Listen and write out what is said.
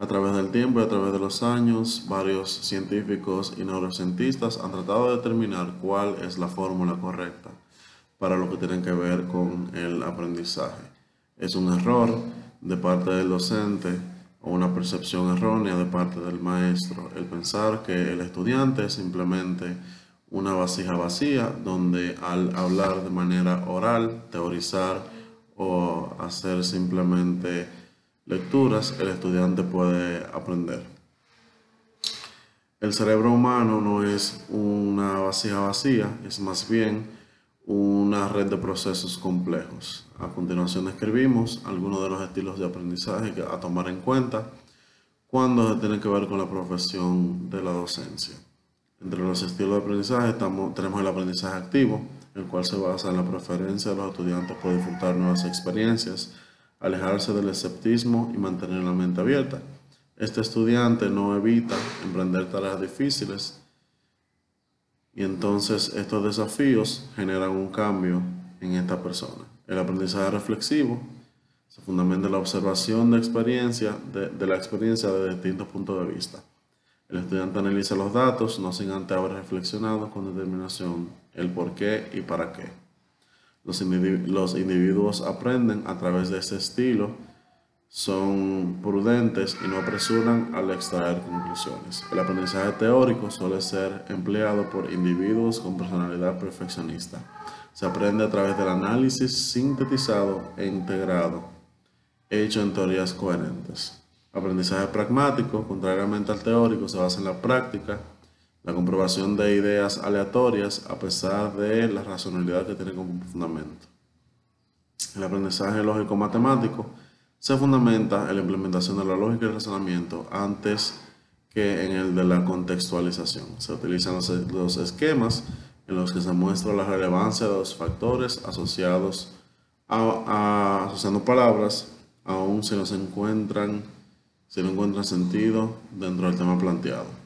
A través del tiempo y a través de los años, varios científicos y neurocientistas han tratado de determinar cuál es la fórmula correcta para lo que tiene que ver con el aprendizaje. Es un error de parte del docente o una percepción errónea de parte del maestro el pensar que el estudiante es simplemente una vasija vacía donde al hablar de manera oral, teorizar o hacer simplemente lecturas, el estudiante puede aprender. El cerebro humano no es una vasija vacía, es más bien una red de procesos complejos. A continuación describimos algunos de los estilos de aprendizaje a tomar en cuenta cuando se tiene que ver con la profesión de la docencia. Entre los estilos de aprendizaje tenemos el aprendizaje activo, el cual se basa en la preferencia de los estudiantes por disfrutar nuevas experiencias, alejarse del escepticismo y mantener la mente abierta. Este estudiante no evita emprender tareas difíciles y entonces estos desafíos generan un cambio en esta persona. El aprendizaje reflexivo se fundamenta en la observación de la experiencia de distintos puntos de vista. El estudiante analiza los datos, no sin antes haber reflexionado con determinación el por qué y para qué. Los individuos aprenden a través de este estilo, son prudentes y no apresuran al extraer conclusiones. El aprendizaje teórico suele ser empleado por individuos con personalidad perfeccionista. Se aprende a través del análisis sintetizado e integrado, hecho en teorías coherentes. Aprendizaje pragmático, contrariamente al teórico, se basa en la práctica, la comprobación de ideas aleatorias a pesar de la racionalidad que tiene como fundamento. El aprendizaje lógico-matemático se fundamenta en la implementación de la lógica y el razonamiento antes que en el de la contextualización. Se utilizan los esquemas en los que se muestra la relevancia de los factores asociados asociando palabras, aun si no encuentran sentido dentro del tema planteado.